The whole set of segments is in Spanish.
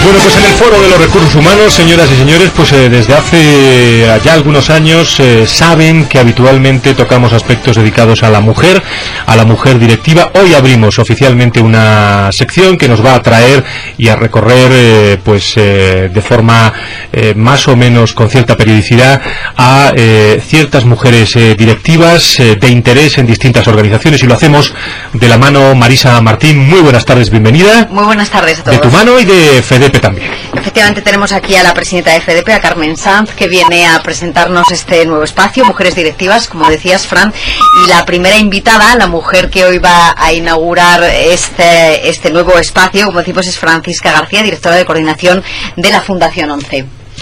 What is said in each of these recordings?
Bueno, pues en el Foro de los Recursos Humanos, señoras y señores, pues desde hace ya algunos años saben que habitualmente tocamos aspectos dedicados a la mujer directiva. Hoy abrimos oficialmente una sección que nos va a traer y a recorrer de forma más o menos con cierta periodicidad a ciertas mujeres directivas de interés en distintas organizaciones, y lo hacemos de la mano Marisa Martín. Muy buenas tardes, bienvenida. Muy buenas tardes a todos. De tu mano y de FEDEPE también. Efectivamente, tenemos aquí a la presidenta de FEDEPE, a Carmen Sanz, que viene a presentarnos este nuevo espacio, Mujeres Directivas, como decías, Fran, y la primera invitada, la mujer que hoy va a inaugurar este nuevo espacio, como decimos, es Francisca García, directora de coordinación de la Fundación 11.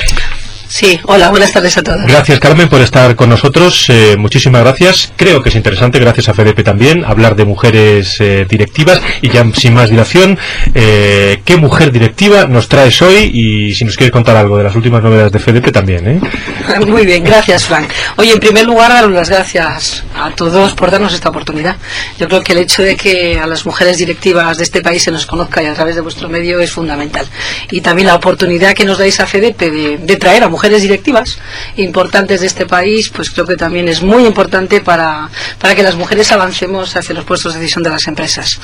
Sí, hola, buenas tardes a todos. Gracias, Carmen, por estar con nosotros. Muchísimas gracias. Creo que es interesante, gracias a FEDEPE también, hablar de mujeres directivas. Y ya sin más dilación, ¿qué mujer directiva nos traes hoy? Y si nos quieres contar algo de las últimas novedades de FEDEPE también, Muy bien, gracias, Frank. Oye, en primer lugar, daros las gracias a todos por darnos esta oportunidad. Yo creo que el hecho de que a las mujeres directivas de este país se nos conozca y a través de vuestro medio es fundamental. Y también la oportunidad que nos dais a FEDEPE de traer a mujeres directivas importantes de este país, pues creo que también es muy importante para que las mujeres avancemos hacia los puestos de decisión de las empresas.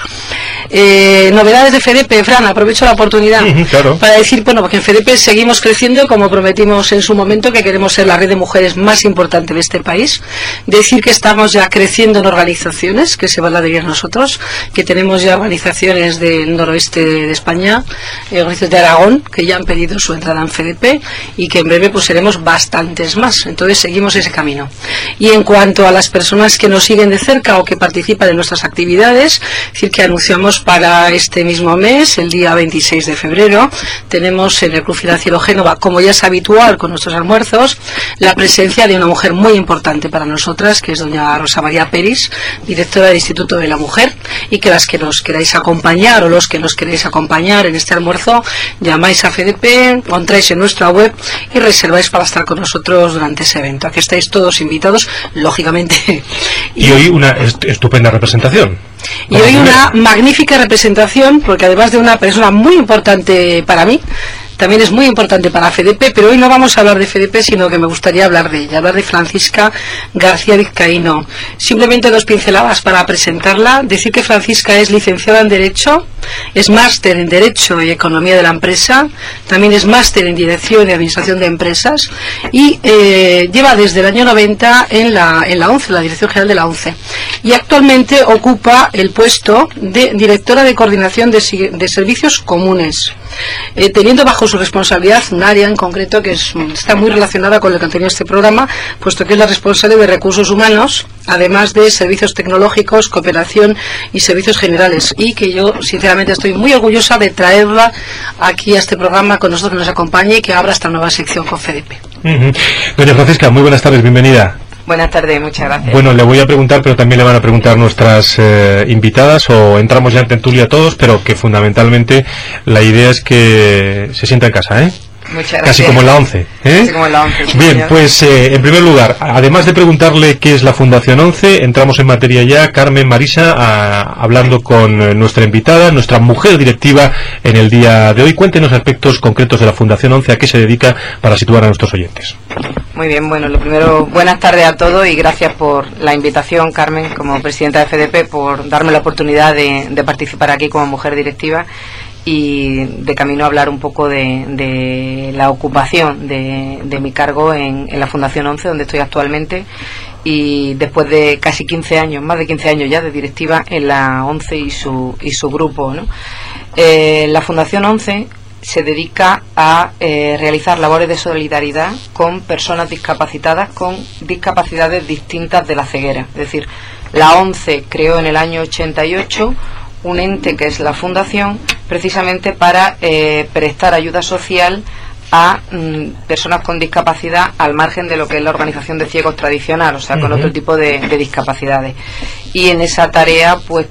Novedades de FEDEPE, Fran, aprovecho la oportunidad claro, para decir, bueno, porque en FEDEPE seguimos creciendo, como prometimos en su momento, que queremos ser la red de mujeres más importante de este país. Decir que estamos ya creciendo en organizaciones, que se van a adherir a nosotros, que tenemos ya organizaciones del noroeste de España, organizaciones de Aragón, que ya han pedido su entrada en FEDEPE, y que en breve pues seremos bastantes más. Entonces seguimos ese camino. Y en cuanto a las personas que nos siguen de cerca o que participan en nuestras actividades, es decir, que anunciamos para este mismo mes, el día 26 de febrero, tenemos en el Club Financiero Génova, como ya es habitual con nuestros almuerzos, la presencia de una mujer muy importante para nosotras, que es doña Rosa María Peris, directora del Instituto de la Mujer, y que las que nos queráis acompañar o los que nos queréis acompañar en este almuerzo, llamáis a FEDEPE, encontráis en nuestra web y reserváis para estar con nosotros durante ese evento. Aquí estáis todos invitados, lógicamente. Y hoy una estupenda representación. Y hoy una magnífica representación, porque además de una persona muy importante para mí, también es muy importante para FEDEPE, pero hoy no vamos a hablar de FEDEPE, sino que me gustaría hablar de ella, hablar de Francisca García Vizcaíno. Simplemente dos pinceladas para presentarla. Decir que Francisca es licenciada en Derecho, es máster en Derecho y Economía de la Empresa, también es máster en Dirección y Administración de Empresas, y lleva desde el año 90 en la ONCE, la Dirección General de la ONCE, y actualmente ocupa el puesto de Directora de Coordinación de Servicios Comunes, teniendo bajo su responsabilidad un área en concreto que está muy relacionada con el contenido de este programa, puesto que es la responsable de recursos humanos, además de servicios tecnológicos, cooperación y servicios generales, y que yo sinceramente estoy muy orgullosa de traerla aquí a este programa con nosotros, que nos acompañe y que abra esta nueva sección con FEDEPE. Doña Francisca, muy buenas tardes, bienvenida. Buenas tardes, muchas gracias. Bueno, le voy a preguntar, pero también le van a preguntar nuestras invitadas, o entramos ya en tertulia todos, pero que fundamentalmente la idea es que se sienta en casa, Muchas gracias. Casi como en la ONCE, Casi como en la ONCE, sí, bien, señor. pues en primer lugar, además de preguntarle qué es la Fundación 11, entramos en materia ya. Carmen, Marisa, hablando con nuestra invitada, nuestra mujer directiva en el día de hoy. Cuéntenos aspectos concretos de la Fundación 11, a qué se dedica, para situar a nuestros oyentes. Muy bien, bueno, lo primero, buenas tardes a todos y gracias por la invitación, Carmen, como presidenta de FEDEPE, por darme la oportunidad de participar aquí como mujer directiva y de camino a hablar un poco de la ocupación de mi cargo en la Fundación 11, donde estoy actualmente, y después de casi 15 años, más de 15 años ya de directiva en la 11 y su grupo, ¿no? La Fundación 11 se dedica a realizar labores de solidaridad con personas discapacitadas con discapacidades distintas de la ceguera. Es decir, la ONCE creó en el año 88 un ente que es la Fundación, precisamente para prestar ayuda social a personas con discapacidad al margen de lo que es la organización de ciegos tradicional, o sea, con otro tipo de discapacidades. Y en esa tarea pues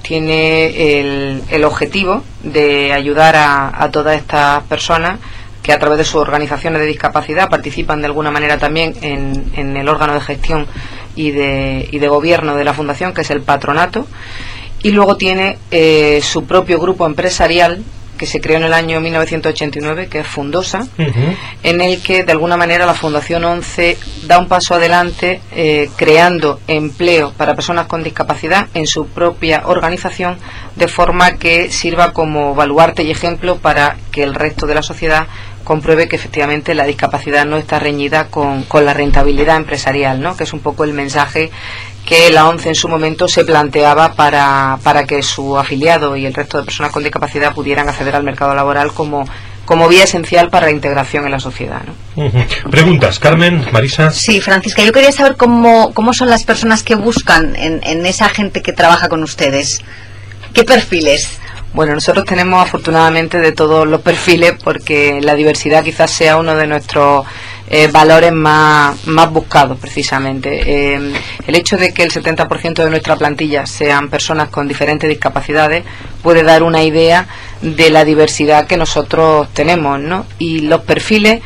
tiene el objetivo de ayudar a todas estas personas que a través de sus organizaciones de discapacidad participan de alguna manera también en el órgano de gestión y de gobierno de la Fundación, que es el Patronato, y luego tiene su propio grupo empresarial, que se creó en el año 1989, que es Fundosa, en el que de alguna manera la Fundación 11 da un paso adelante creando empleo para personas con discapacidad en su propia organización, de forma que sirva como baluarte y ejemplo para que el resto de la sociedad compruebe que efectivamente la discapacidad no está reñida con la rentabilidad empresarial, ¿no? Que es un poco el mensaje que la ONCE en su momento se planteaba para que su afiliado y el resto de personas con discapacidad pudieran acceder al mercado laboral como vía esencial para la integración en la sociedad, ¿no? Preguntas, Carmen, Marisa. Sí, Francisca, yo quería saber cómo son las personas que buscan en esa gente que trabaja con ustedes. ¿Qué perfiles? Bueno, nosotros tenemos afortunadamente de todos los perfiles, porque la diversidad quizás sea uno de nuestros valores más buscados, precisamente. El hecho de que el 70% de nuestra plantilla sean personas con diferentes discapacidades puede dar una idea de la diversidad que nosotros tenemos, ¿no? Y los perfiles,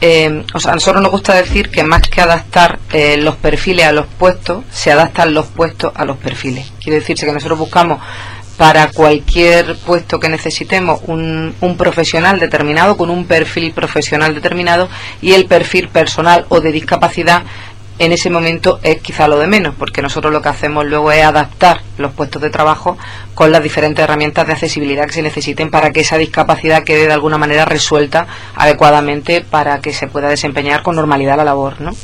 a nosotros nos gusta decir que más que adaptar los perfiles a los puestos, se adaptan los puestos a los perfiles. Quiere decirse que nosotros buscamos para cualquier puesto que necesitemos un profesional determinado, con un perfil profesional determinado, y el perfil personal o de discapacidad en ese momento es quizá lo de menos, porque nosotros lo que hacemos luego es adaptar los puestos de trabajo con las diferentes herramientas de accesibilidad que se necesiten para que esa discapacidad quede de alguna manera resuelta adecuadamente para que se pueda desempeñar con normalidad la labor, ¿no?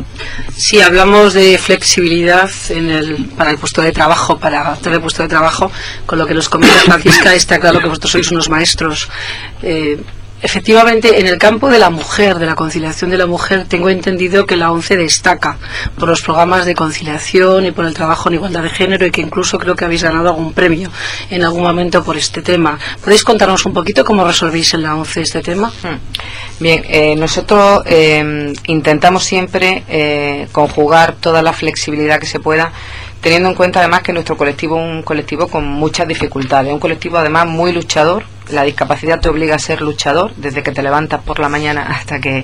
Si hablamos de flexibilidad para el puesto de trabajo, para adaptar el puesto de trabajo, con lo que nos comenta Francisca, está claro que vosotros sois unos maestros. Efectivamente, en el campo de la mujer, de la conciliación de la mujer, tengo entendido que la ONCE destaca por los programas de conciliación y por el trabajo en igualdad de género, y que incluso creo que habéis ganado algún premio en algún momento por este tema. ¿Podéis contarnos un poquito cómo resolvéis en la ONCE este tema? Bien, nosotros intentamos siempre conjugar toda la flexibilidad que se pueda, teniendo en cuenta además que nuestro colectivo es un colectivo con muchas dificultades, un colectivo además muy luchador. La discapacidad te obliga a ser luchador desde que te levantas por la mañana hasta que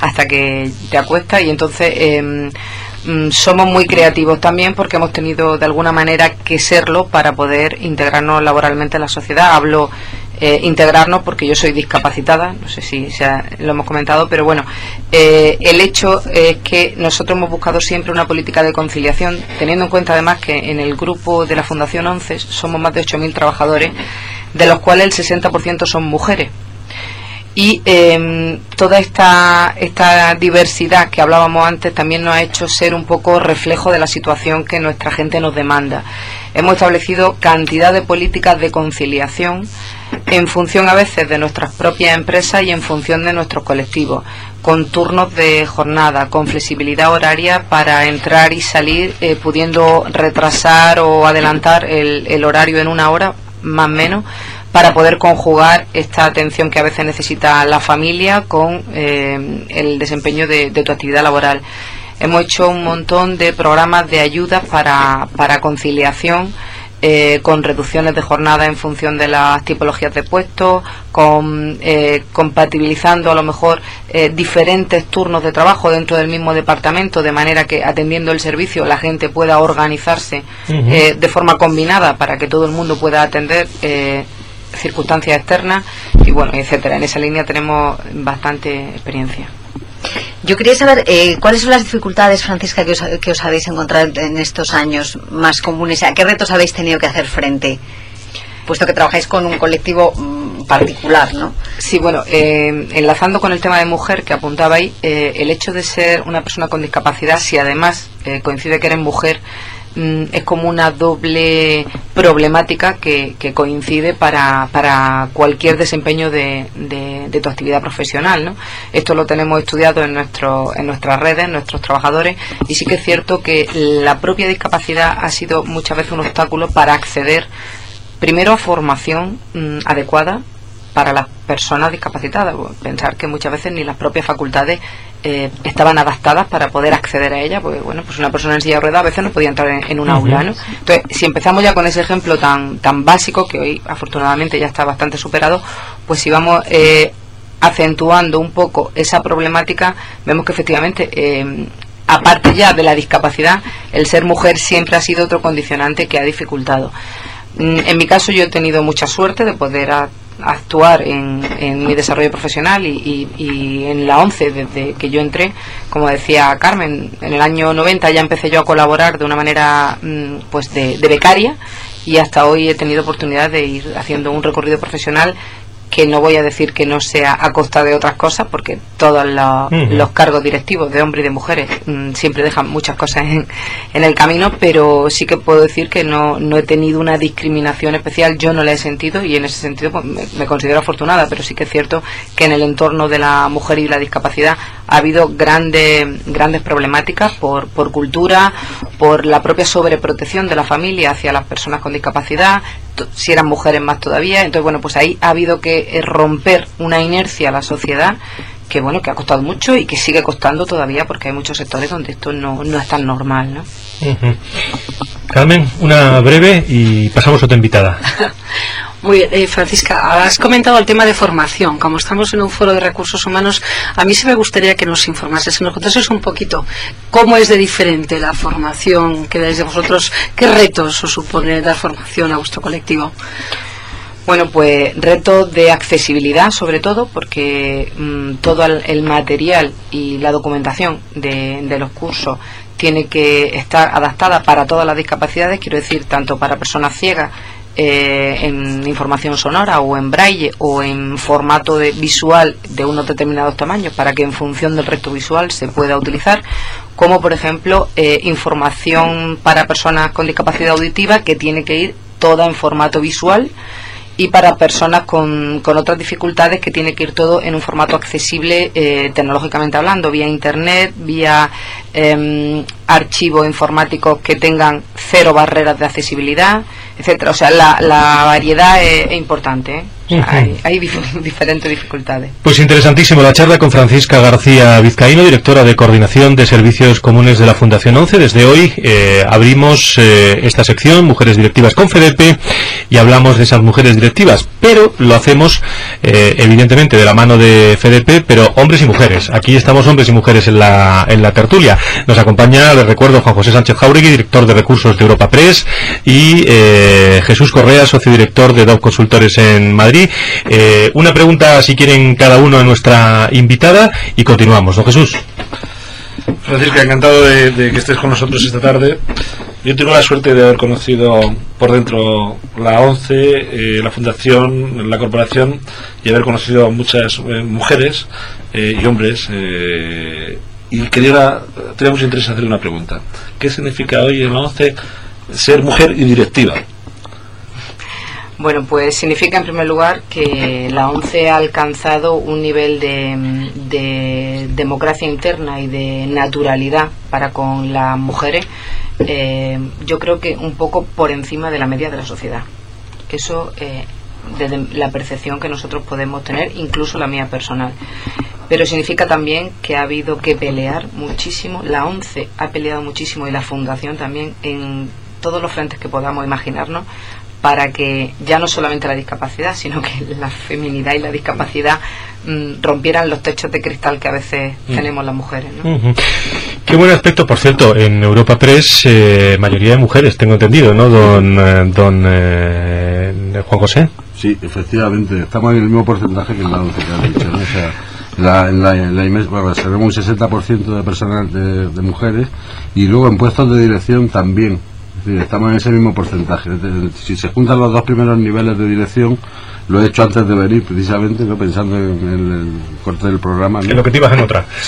te acuestas, y entonces somos muy creativos también, porque hemos tenido de alguna manera que serlo para poder integrarnos laboralmente en la sociedad. Hablo integrarnos porque yo soy discapacitada, no sé si lo hemos comentado, pero bueno, el hecho es que nosotros hemos buscado siempre una política de conciliación, teniendo en cuenta además que en el grupo de la Fundación 11 somos más de 8.000 trabajadores, de los cuales el 60% son mujeres. Y toda esta diversidad que hablábamos antes también nos ha hecho ser un poco reflejo de la situación que nuestra gente nos demanda. Hemos establecido cantidad de políticas de conciliación en función a veces de nuestras propias empresas y en función de nuestros colectivos, con turnos de jornada, con flexibilidad horaria para entrar y salir, pudiendo retrasar o adelantar el horario en una hora, más o menos, para poder conjugar esta atención que a veces necesita la familia con el desempeño de tu actividad laboral. Hemos hecho un montón de programas de ayuda para conciliación, con reducciones de jornada en función de las tipologías de puestos, compatibilizando a lo mejor diferentes turnos de trabajo dentro del mismo departamento, de manera que atendiendo el servicio la gente pueda organizarse de forma combinada para que todo el mundo pueda atender circunstancias externas, y bueno, etcétera. En esa línea tenemos bastante experiencia. Yo quería saber cuáles son las dificultades, Francisca, que os habéis encontrado en estos años más comunes. ¿A qué retos habéis tenido que hacer frente? Puesto que trabajáis con un colectivo particular, ¿no? Sí, bueno, enlazando con el tema de mujer que apuntaba ahí, el hecho de ser una persona con discapacidad, si además coincide que eres mujer, es como una doble problemática que coincide para cualquier desempeño de tu actividad profesional, ¿no? Esto lo tenemos estudiado en nuestras redes, nuestros trabajadores, y sí que es cierto que la propia discapacidad ha sido muchas veces un obstáculo para acceder primero a formación adecuada para las personas discapacitadas. Pensar que muchas veces ni las propias facultades estaban adaptadas para poder acceder a ella, porque bueno, pues una persona en silla de ruedas a veces no podía entrar en un aula, ¿no? Entonces, si empezamos ya con ese ejemplo tan básico, que hoy afortunadamente ya está bastante superado, pues si vamos acentuando un poco esa problemática, vemos que efectivamente aparte ya de la discapacidad, el ser mujer siempre ha sido otro condicionante que ha dificultado. En mi caso yo he tenido mucha suerte de poder actuar en mi desarrollo profesional y en la ONCE desde que yo entré, como decía Carmen, en el año 90 ya empecé yo a colaborar de una manera pues de becaria, y hasta hoy he tenido oportunidad de ir haciendo un recorrido profesional que no voy a decir que no sea a costa de otras cosas, porque todos los cargos directivos de hombres y de mujeres siempre dejan muchas cosas en el camino, pero sí que puedo decir que no he tenido una discriminación especial, yo no la he sentido, y en ese sentido pues, me considero afortunada, pero sí que es cierto que en el entorno de la mujer y la discapacidad ha habido grandes problemáticas por cultura, por la propia sobreprotección de la familia hacia las personas con discapacidad, si eran mujeres más todavía. Entonces, bueno, pues ahí ha habido que romper una inercia a la sociedad que, bueno, que ha costado mucho y que sigue costando todavía, porque hay muchos sectores donde esto no es tan normal, ¿no? Carmen, una breve y pasamos a otra invitada. Muy bien, Francisca, has comentado el tema de formación. Como estamos en un foro de recursos humanos, a mí sí me gustaría que nos informases, que nos contases un poquito cómo es de diferente la formación que dais de vosotros, qué retos os supone dar formación a vuestro colectivo. Bueno, pues retos de accesibilidad, sobre todo, porque todo el material y la documentación de los cursos tiene que estar adaptada para todas las discapacidades, quiero decir, tanto para personas ciegas, en información sonora o en braille o en formato visual de unos determinados tamaños, para que en función del recto visual se pueda utilizar, como por ejemplo información para personas con discapacidad auditiva, que tiene que ir toda en formato visual, y para personas con otras dificultades, que tiene que ir todo en un formato accesible tecnológicamente hablando, vía internet, vía archivos informáticos que tengan 0 barreras de accesibilidad, etcétera. O sea, la variedad es importante, ¿eh? O sea, hay diferentes dificultades. Pues interesantísimo la charla con Francisca García Vizcaíno, directora de Coordinación de Servicios Comunes de la Fundación ONCE. Desde hoy abrimos esta sección, Mujeres Directivas con FEDEPE, y hablamos de esas mujeres directivas, pero lo hacemos evidentemente de la mano de FEDEPE, pero hombres y mujeres. Aquí estamos hombres y mujeres en la tertulia. Nos acompaña, les recuerdo, Juan José Sánchez Jáuregui, director de recursos de Europa Press, y Jesús Correa, socio director de DOC Consultores en Madrid. Una pregunta, si quieren, cada uno a nuestra invitada, y continuamos. Don Jesús. Francisca, encantado de que estés con nosotros esta tarde. Yo tengo la suerte de haber conocido por dentro la ONCE, la Fundación, la Corporación, y haber conocido a muchas mujeres y hombres, y tenía mucho interés en hacer una pregunta. ¿Qué significa hoy en la ONCE ser mujer y directiva? Bueno, pues significa en primer lugar que la ONCE ha alcanzado un nivel de democracia interna y de naturalidad para con las mujeres, yo creo que un poco por encima de la media de la sociedad. Eso desde la percepción que nosotros podemos tener, incluso la mía personal. Pero significa también que ha habido que pelear muchísimo, la ONCE ha peleado muchísimo, y la Fundación también, en todos los frentes que podamos imaginarnos, para que ya no solamente la discapacidad, sino que la feminidad y la discapacidad rompieran los techos de cristal que a veces tenemos las mujeres, ¿no? Qué buen aspecto, por cierto, en Europa Press, mayoría de mujeres, tengo entendido, ¿no, don Juan José? Sí, efectivamente, estamos en el mismo porcentaje que en la ONCE, que has dicho, ¿no? O sea, en la IMES, bueno, tenemos un 60% de personal de mujeres, y luego en puestos de dirección también. Estamos en ese mismo porcentaje. Si se juntan los dos primeros niveles de dirección, lo he hecho antes de venir, precisamente, ¿no? Pensando en el corte del programa, ¿no? En lo que te ibas en otra. Sí,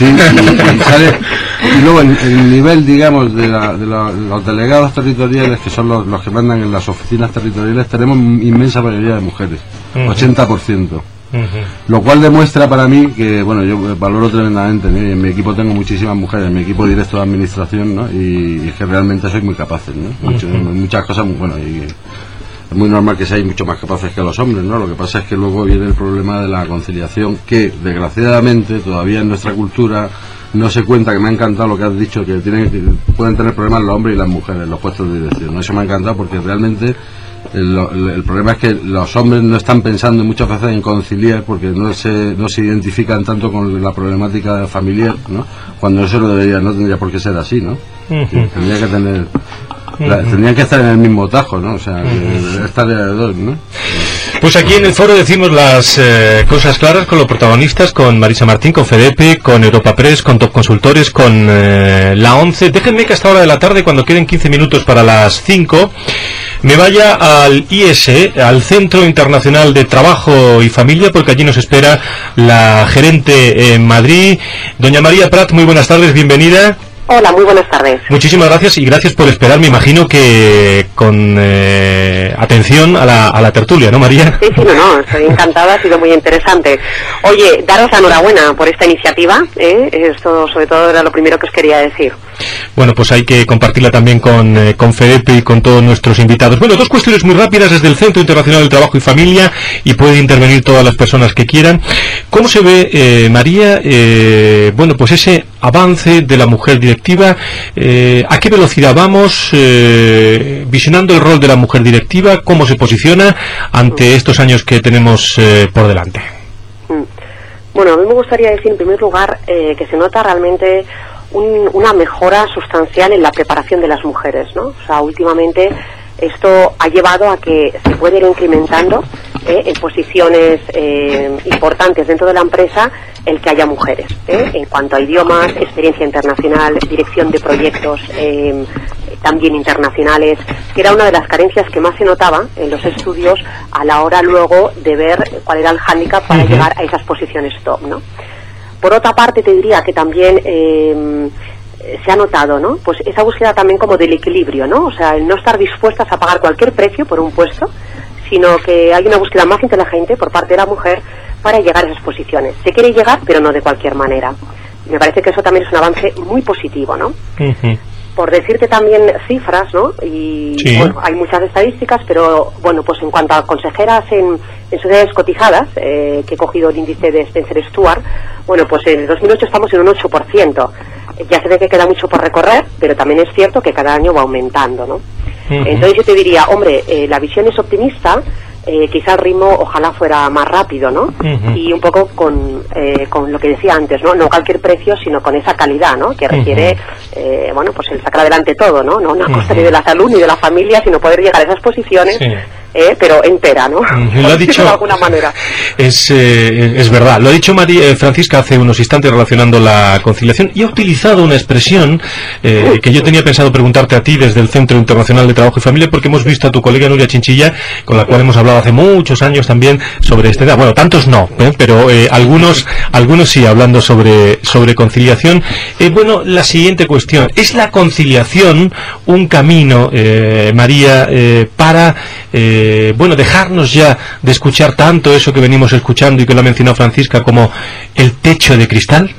y luego el nivel, digamos, de los delegados territoriales, que son los que mandan en las oficinas territoriales, tenemos inmensa mayoría de mujeres, 80%. Lo cual demuestra para mí que, bueno, yo valoro tremendamente, ¿no? Y en mi equipo tengo muchísimas mujeres, en mi equipo directo de administración, ¿no? Y es que realmente soy muy capaces, ¿no? Muchas cosas, bueno, y es muy normal que seáis mucho más capaces que los hombres, ¿no? Lo que pasa es que luego viene el problema de la conciliación, que desgraciadamente todavía en nuestra cultura no se cuenta, que me ha encantado lo que has dicho, que pueden tener problemas los hombres y las mujeres en los puestos de dirección, ¿no? Eso me ha encantado, porque realmente el problema es que los hombres no están pensando muchas veces en conciliar, porque no se identifican tanto con la problemática familiar, ¿no? Cuando eso no tendría por qué ser así, ¿no? Tendría que tener tendrían que estar en el mismo tajo, ¿no? O sea, estar de dos, ¿no? Pues aquí en el foro decimos las cosas claras con los protagonistas, con Marisa Martín, con FEDEPE, con Europa Press, con Top Consultores, con la 11. Déjenme que a esta hora de la tarde, cuando queden 15 minutos para las 5, me vaya al IS, al Centro Internacional de Trabajo y Familia, porque allí nos espera la gerente en Madrid, doña María Prat. Muy buenas tardes, bienvenida. Hola, muy buenas tardes. Muchísimas gracias y gracias por esperar, me imagino que con atención a la tertulia, ¿no, María? Sí, no, estoy encantada, ha sido muy interesante. Oye, daros la enhorabuena por esta iniciativa, esto sobre todo era lo primero que os quería decir. Bueno, pues hay que compartirla también con FEDEPE y con todos nuestros invitados. Bueno, dos cuestiones muy rápidas desde el Centro Internacional del Trabajo y Familia, y pueden intervenir todas las personas que quieran. ¿Cómo se ve, María, bueno, pues ese avance de la mujer directiva? ¿A qué velocidad vamos? Visionando el rol de la mujer directiva, ¿cómo se posiciona ante estos años que tenemos por delante? Bueno, a mí me gustaría decir en primer lugar que se nota realmente una mejora sustancial en la preparación de las mujeres, ¿no? O sea, últimamente esto ha llevado a que se puede ir incrementando en posiciones importantes dentro de la empresa el que haya mujeres, en cuanto a idiomas, experiencia internacional, dirección de proyectos también internacionales, que era una de las carencias que más se notaba en los estudios a la hora luego de ver cuál era el hándicap para llegar a esas posiciones top, ¿no? Por otra parte, te diría que también se ha notado, ¿no? Pues esa búsqueda también como del equilibrio, ¿no? O sea, el no estar dispuestas a pagar cualquier precio por un puesto, sino que hay una búsqueda más inteligente por parte de la mujer para llegar a esas posiciones. Se quiere llegar, pero no de cualquier manera. Me parece que eso también es un avance muy positivo, ¿no? Por decirte también cifras, ¿no? Y sí, bueno, hay muchas estadísticas, pero bueno, pues en cuanto a consejeras en sociedades cotizadas, que he cogido el índice de Spencer Stuart, bueno, pues en el 2008 estamos en un 8%. Ya se ve que queda mucho por recorrer, pero también es cierto que cada año va aumentando, ¿no? Entonces yo te diría, hombre, la visión es optimista, quizá el ritmo ojalá fuera más rápido, ¿no? Y un poco con lo que decía antes, ¿no? No cualquier precio, sino con esa calidad, ¿no? Que requiere, bueno, pues el sacar adelante todo, ¿no? No a costa ni de la salud ni de la familia, sino poder llegar a esas posiciones. Sí. Pero entera, ¿no? Lo ha dicho de alguna manera. Es verdad. Lo ha dicho Francisca hace unos instantes relacionando la conciliación, y ha utilizado una expresión que yo tenía pensado preguntarte a ti desde el Centro Internacional de Trabajo y Familia, porque hemos visto a tu colega Nuria Chinchilla, con la cual hemos hablado hace muchos años también sobre este tema. Bueno, tantos no, pero algunos sí, hablando sobre conciliación. Bueno, la siguiente cuestión: ¿es la conciliación un camino, María, para bueno, dejarnos ya de escuchar tanto eso que venimos escuchando y que lo ha mencionado Francisca como el techo de cristal?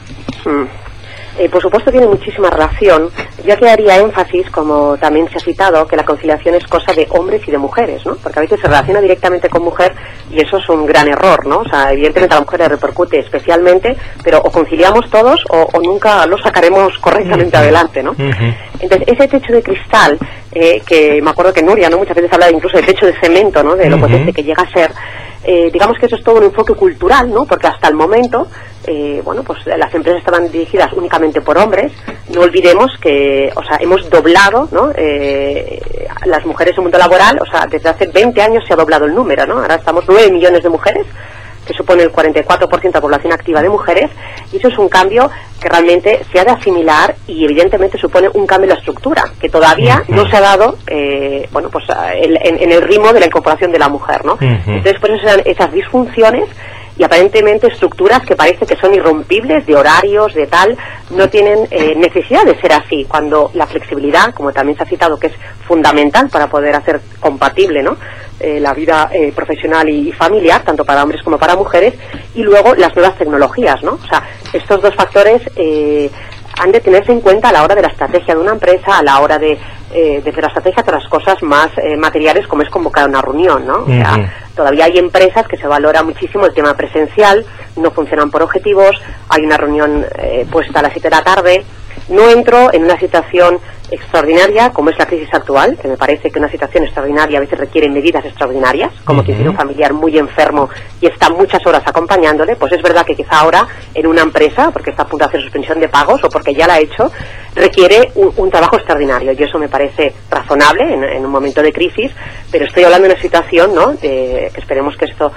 Por supuesto tiene muchísima relación. Yo aquí haría énfasis, como también se ha citado, que la conciliación es cosa de hombres y de mujeres, ¿no? Porque a veces se relaciona directamente con mujer y eso es un gran error, ¿no? O sea, evidentemente a la mujer le repercute especialmente, pero o conciliamos todos o nunca lo sacaremos correctamente adelante, ¿no? Entonces, ese techo de cristal, que me acuerdo que Nuria, ¿no? Muchas veces habla incluso de techo de cemento, ¿no? De lo potente que llega a ser. Digamos que eso es todo un enfoque cultural, ¿no? Porque hasta el momento, bueno, pues las empresas estaban dirigidas únicamente por hombres. No olvidemos que, o sea, hemos doblado, ¿no? Las mujeres en el mundo laboral, o sea, desde hace 20 años se ha doblado el número, ¿no? Ahora estamos 9 millones de mujeres, que supone el 44% de la población activa de mujeres, y eso es un cambio que realmente se ha de asimilar y evidentemente supone un cambio en la estructura, que todavía no se ha dado, bueno, pues en el ritmo de la incorporación de la mujer, ¿no? Entonces, por eso se dan esas disfunciones y aparentemente estructuras que parece que son irrompibles, de horarios, de tal, no tienen necesidad de ser así, cuando la flexibilidad, como también se ha citado, que es fundamental para poder hacer compatible, ¿no? La vida profesional y familiar, tanto para hombres como para mujeres, y luego las nuevas tecnologías, ¿no? O sea, estos dos factores han de tenerse en cuenta a la hora de la estrategia de una empresa, a la hora de hacer la estrategia de las cosas más materiales, como es convocar una reunión, ¿no? O sea, todavía hay empresas que se valora muchísimo el tema presencial, no funcionan por objetivos, hay una reunión puesta a las 7 de la tarde, No entro en una situación extraordinaria como es la crisis actual, que me parece que una situación extraordinaria a veces requiere medidas extraordinarias, como quien tiene un familiar muy enfermo y está muchas horas acompañándole. Pues es verdad que quizá ahora en una empresa, porque está a punto de hacer suspensión de pagos o porque ya la ha hecho, requiere un trabajo extraordinario, y eso me parece razonable en un momento de crisis, pero estoy hablando de una situación, ¿no?, que esperemos que esto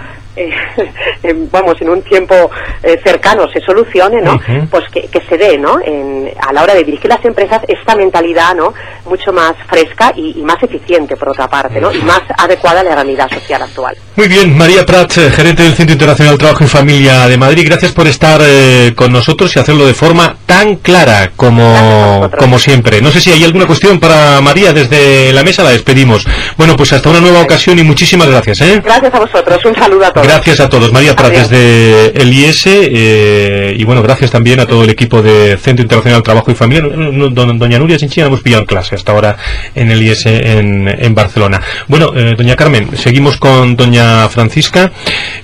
en un tiempo cercano se solucione, ¿no? Pues que se dé, ¿no?, a la hora de dirigir las empresas esta mentalidad, ¿no?, mucho más fresca y más eficiente, por otra parte, ¿no?, y más adecuada a la realidad social actual. Muy bien, María Prats, gerente del Centro Internacional del Trabajo y Familia de Madrid, gracias por estar con nosotros y hacerlo de forma tan clara como siempre. No sé si hay alguna cuestión para María desde la mesa, la despedimos. Bueno, pues hasta una nueva ocasión y muchísimas gracias. Gracias a vosotros, un saludo a todos. Gracias a todos. María Prats desde el IES, y bueno, gracias también a todo el equipo de Centro Internacional del Trabajo y Familia. Doña Nuria Chinchilla hemos pillado en clase hasta ahora en el IES en Barcelona. Bueno, doña Carmen, seguimos con doña Francisca.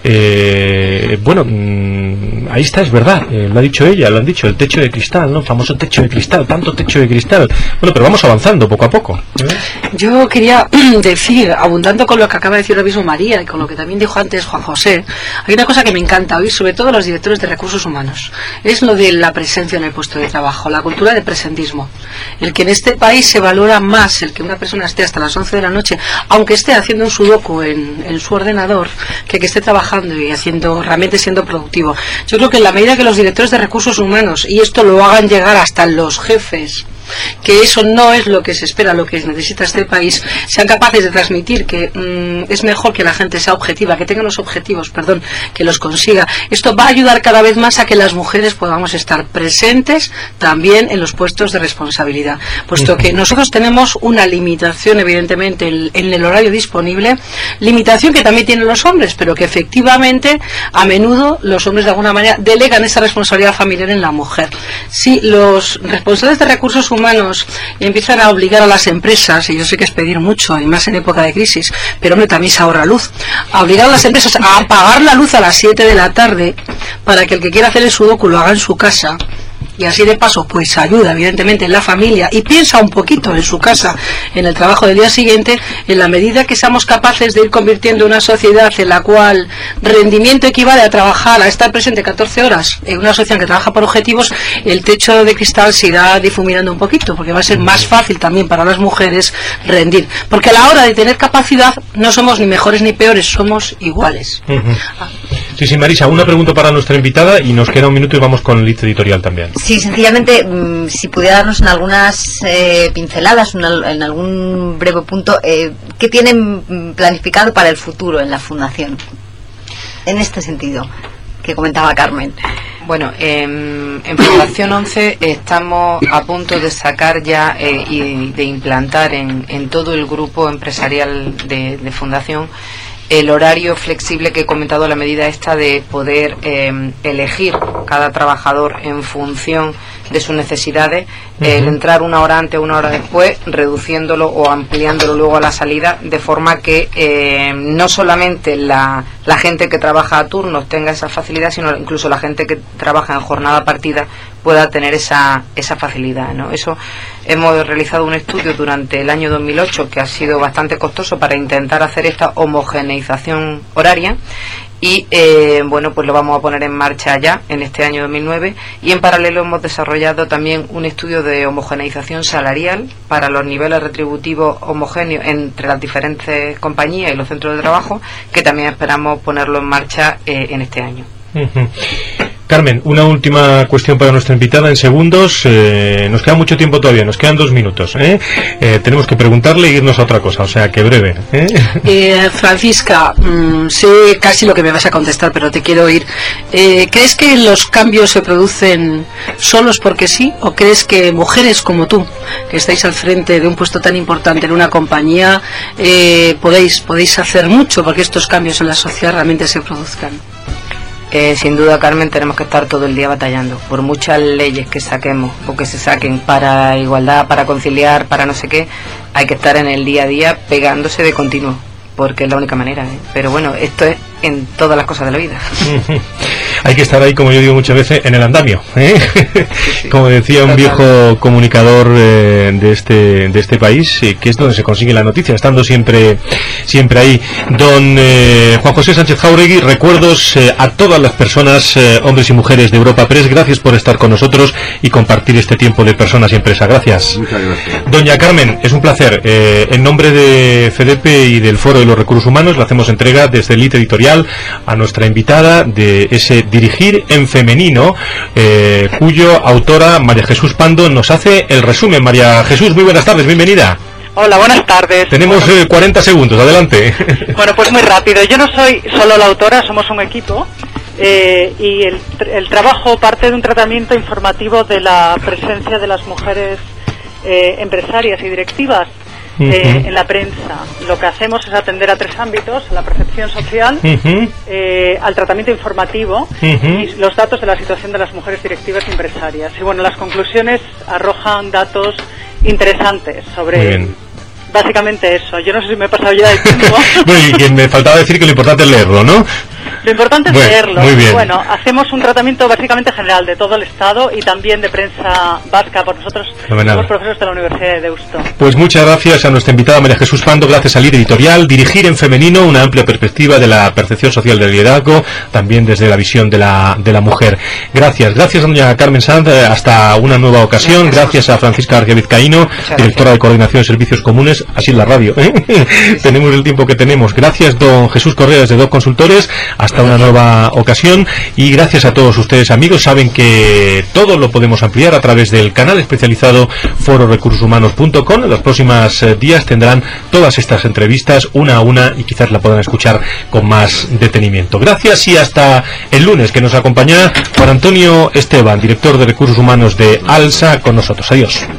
Bueno, ahí está, es verdad, lo ha dicho ella, lo han dicho, el techo de cristal, ¿no? El famoso techo de cristal, tanto techo de cristal. Bueno, pero vamos avanzando poco a poco. Yo quería decir, abundando con lo que acaba de decir ahora mismo María y con lo que también dijo antes Juan José, hay una cosa que me encanta oír, sobre todo a los directores de recursos humanos, es lo de la presencia en el puesto de trabajo, la cultura de presentismo. El que en este país se valora más el que una persona esté hasta las 11 de la noche, aunque esté haciendo un sudoku en su ordenador, que esté trabajando y realmente siendo productivo. Yo creo que en la medida que los directores de recursos humanos, y esto lo hagan llegar hasta los jefes, que eso no es lo que se espera, lo que necesita este país, sean capaces de transmitir que es mejor que la gente sea objetiva, que tenga los objetivos, que los consiga. Esto va a ayudar cada vez más a que las mujeres podamos estar presentes también en los puestos de responsabilidad, puesto que nosotros tenemos una limitación evidentemente en el horario disponible, limitación que también tienen los hombres, pero que efectivamente a menudo los hombres de alguna manera delegan esa responsabilidad familiar en la mujer. Si los responsables de recursos humanos empiezan a obligar a las empresas, y yo sé que es pedir mucho, y más en época de crisis, pero hombre, también se ahorra luz, a obligar a las empresas a apagar la luz a las 7 de la tarde para que el que quiera hacer el sudoku lo haga en su casa, y así de paso pues ayuda evidentemente en la familia y piensa un poquito en su casa, en el trabajo del día siguiente, en la medida que seamos capaces de ir convirtiendo una sociedad en la cual rendimiento equivale a trabajar, a estar presente 14 horas en una sociedad que trabaja por objetivos, el techo de cristal se irá difuminando un poquito, porque va a ser más fácil también para las mujeres rendir, porque a la hora de tener capacidad no somos ni mejores ni peores, somos iguales. Sí, Marisa, una pregunta para nuestra invitada y nos queda un minuto y vamos con el lead editorial también. Sí, sencillamente, si pudiera darnos en algunas pinceladas, en algún breve punto, ¿qué tienen planificado para el futuro en la Fundación? En este sentido, que comentaba Carmen. Bueno, en Fundación 11 estamos a punto de sacar ya y de implantar en todo el grupo empresarial de Fundación el horario flexible que he comentado, la medida esta de poder elegir cada trabajador en función de sus necesidades, el entrar una hora antes o una hora después, reduciéndolo o ampliándolo luego a la salida, de forma que no solamente la gente que trabaja a turnos tenga esa facilidad, sino incluso la gente que trabaja en jornada partida pueda tener esa facilidad, ¿no? Eso hemos realizado un estudio durante el año 2008 que ha sido bastante costoso para intentar hacer esta homogeneización horaria y bueno, pues lo vamos a poner en marcha ya en este año 2009, y en paralelo hemos desarrollado también un estudio de homogeneización salarial para los niveles retributivos homogéneos entre las diferentes compañías y los centros de trabajo, que también esperamos ponerlo en marcha en este año. Carmen, una última cuestión para nuestra invitada en segundos. Nos queda mucho tiempo todavía, nos quedan 2 minutos. Tenemos que preguntarle e irnos a otra cosa, o sea que breve. Francisca, sé casi lo que me vas a contestar, pero te quiero oír. ¿Crees que los cambios se producen solos porque sí? ¿O crees que mujeres como tú, que estáis al frente de un puesto tan importante en una compañía, podéis hacer mucho porque estos cambios en la sociedad realmente se produzcan? Sin duda, Carmen, tenemos que estar todo el día batallando por muchas leyes que saquemos o que se saquen para igualdad, para conciliar, para no sé qué. Hay que estar en el día a día pegándose de continuo, porque es la única manera, Pero bueno, esto es en todas las cosas de la vida. Hay que estar ahí, como yo digo muchas veces, en el andamio, ¿eh? Como decía un viejo comunicador de este país, que es donde se consigue la noticia, estando siempre ahí. Don Juan José Sánchez Jáuregui, recuerdos a todas las personas, hombres y mujeres de Europa Press, gracias por estar con nosotros y compartir este tiempo de Personas y Empresa. Gracias. Muchas gracias. Doña Carmen, es un placer. En nombre de FEDEP y del Foro de los Recursos Humanos, le hacemos entrega desde el editorial a nuestra invitada de ese Dirigir en Femenino, cuyo autora María Jesús Pando nos hace el resumen. María Jesús, muy buenas tardes, bienvenida. Hola, buenas tardes. Tenemos 40 segundos, adelante. Bueno, pues muy rápido. Yo no soy solo la autora, somos un equipo. Y el trabajo parte de un tratamiento informativo de la presencia de las mujeres empresarias y directivas en la prensa. Lo que hacemos es atender a 3 ámbitos: a la percepción social, al tratamiento informativo y los datos de la situación de las mujeres directivas y empresarias. Y bueno, las conclusiones arrojan datos interesantes sobre básicamente eso. Yo no sé si me he pasado ya del tiempo. Bueno, y que me faltaba decir que lo importante es leerlo, ¿no? Lo importante es leerlo. Muy bien. Bueno, hacemos un tratamiento básicamente general de todo el Estado y también de prensa vasca, por nosotros somos profesores de la Universidad de Deusto. Pues muchas gracias a nuestra invitada María Jesús Pando, gracias al editorial Dirigir en Femenino, una amplia perspectiva de la percepción social del liderazgo, también desde la visión de la mujer. Gracias a doña Carmen Sanz, hasta una nueva ocasión. Gracias a Francisca García Vizcaíno, directora de Coordinación de Servicios Comunes, así en la radio, tenemos el tiempo que tenemos. Gracias don Jesús Correa desde Doc Consultores, hasta una nueva ocasión, y gracias a todos ustedes, amigos. Saben que todo lo podemos ampliar a través del canal especializado fororecursoshumanos.com. En los próximos días tendrán todas estas entrevistas una a una y quizás la puedan escuchar con más detenimiento. Gracias y hasta el lunes, que nos acompaña Juan Antonio Esteban, director de Recursos Humanos de ALSA, con nosotros. Adiós.